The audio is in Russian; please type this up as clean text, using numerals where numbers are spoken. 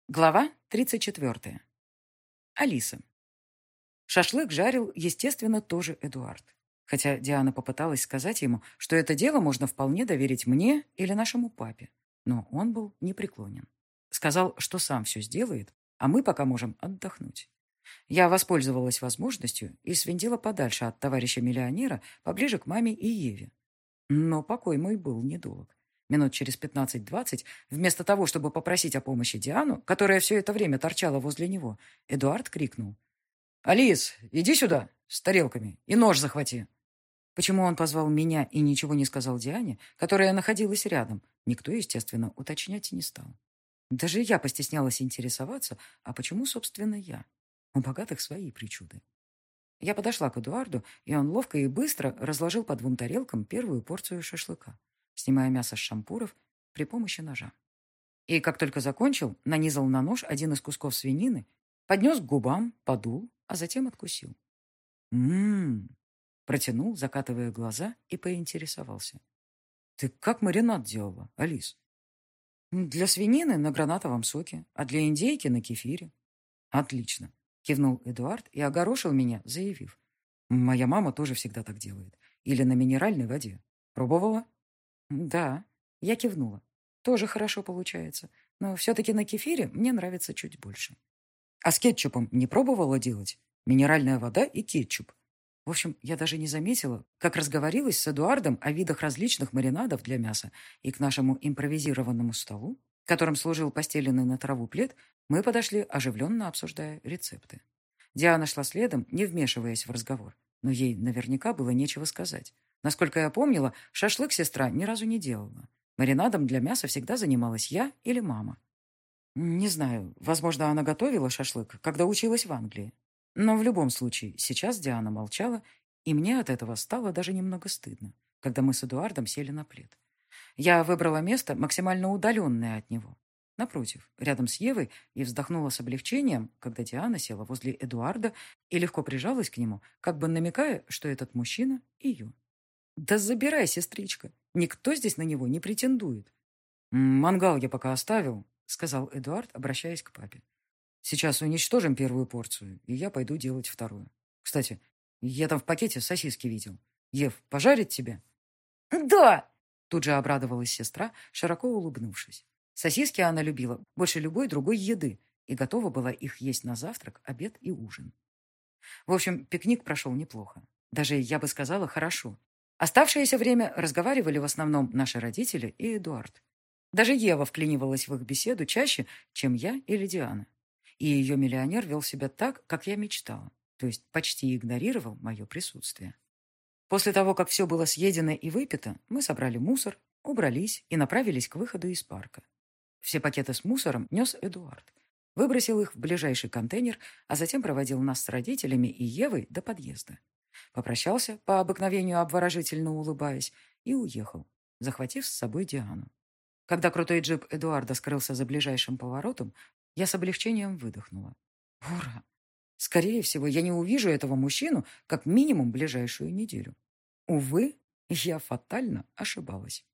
Глава 34. Алиса. Шашлык жарил, естественно, тоже Эдуард. Хотя Диана попыталась сказать ему, что это дело можно вполне доверить мне или нашему папе. Но он был непреклонен. Сказал, что сам все сделает, а мы пока можем отдохнуть. Я воспользовалась возможностью и свинтила подальше от товарища-миллионера, поближе к маме и Еве. Но покой мой был недолг. Минут через 15-20, вместо того, чтобы попросить о помощи Диану, которая все это время торчала возле него, Эдуард крикнул: «Алис, иди сюда с тарелками и нож захвати». Почему он позвал меня и ничего не сказал Диане, которая находилась рядом, никто, естественно, уточнять не стал. Даже я постеснялась интересоваться, а почему, собственно, я? У богатых свои причуды. Я подошла к Эдуарду, и он ловко и быстро разложил по двум тарелкам первую порцию шашлыка, снимая мясо с шампуров при помощи ножа. И как только закончил, нанизал на нож один из кусков свинины, поднес к губам, подул, а затем откусил. «М-м-м», протянул, закатывая глаза, и поинтересовался. «Ты как маринад делала, Алис?» «Для свинины на гранатовом соке, а для индейки на кефире». «Отлично», — кивнул Эдуард и огорошил меня, заявив. «Моя мама тоже всегда так делает. Или на минеральной воде. Пробовала?» «Да», — я кивнула. «Тоже хорошо получается. Но все-таки на кефире мне нравится чуть больше». «А с кетчупом не пробовала делать? Минеральная вода и кетчуп». В общем, я даже не заметила, как разговорилась с Эдуардом о видах различных маринадов для мяса, и к нашему импровизированному столу, которым служил постеленный на траву плед, мы подошли, оживленно обсуждая рецепты. Диана шла следом, не вмешиваясь в разговор, но ей наверняка было нечего сказать. Насколько я помнила, шашлык сестра ни разу не делала. Маринадом для мяса всегда занималась я или мама. Не знаю, возможно, она готовила шашлык, когда училась в Англии. Но в любом случае, сейчас Диана молчала, и мне от этого стало даже немного стыдно, когда мы с Эдуардом сели на плед. Я выбрала место, максимально удаленное от него. Напротив, рядом с Евой, и вздохнула с облегчением, когда Диана села возле Эдуарда и легко прижалась к нему, как бы намекая, что этот мужчина ее. «Да забирай, сестричка, никто здесь на него не претендует». «Мангал я пока оставил», — сказал Эдуард, обращаясь к папе. «Сейчас уничтожим первую порцию, и я пойду делать вторую. Кстати, я там в пакете сосиски видел. Ев, пожарить тебе?» «Да!» — тут же обрадовалась сестра, широко улыбнувшись. Сосиски она любила больше любой другой еды и готова была их есть на завтрак, обед и ужин. В общем, пикник прошел неплохо. Даже, я бы сказала, хорошо. Оставшееся время разговаривали в основном наши родители и Эдуард. Даже Ева вклинивалась в их беседу чаще, чем я или Диана. И ее миллионер вел себя так, как я мечтала, то есть почти игнорировал мое присутствие. После того, как все было съедено и выпито, мы собрали мусор, убрались и направились к выходу из парка. Все пакеты с мусором нес Эдуард. Выбросил их в ближайший контейнер, а затем проводил нас с родителями и Евой до подъезда. Попрощался, по обыкновению обворожительно улыбаясь, и уехал, захватив с собой Диану. Когда крутой джип Эдуарда скрылся за ближайшим поворотом, я с облегчением выдохнула. Ура! Скорее всего, я не увижу этого мужчину как минимум ближайшую неделю. Увы, я фатально ошибалась.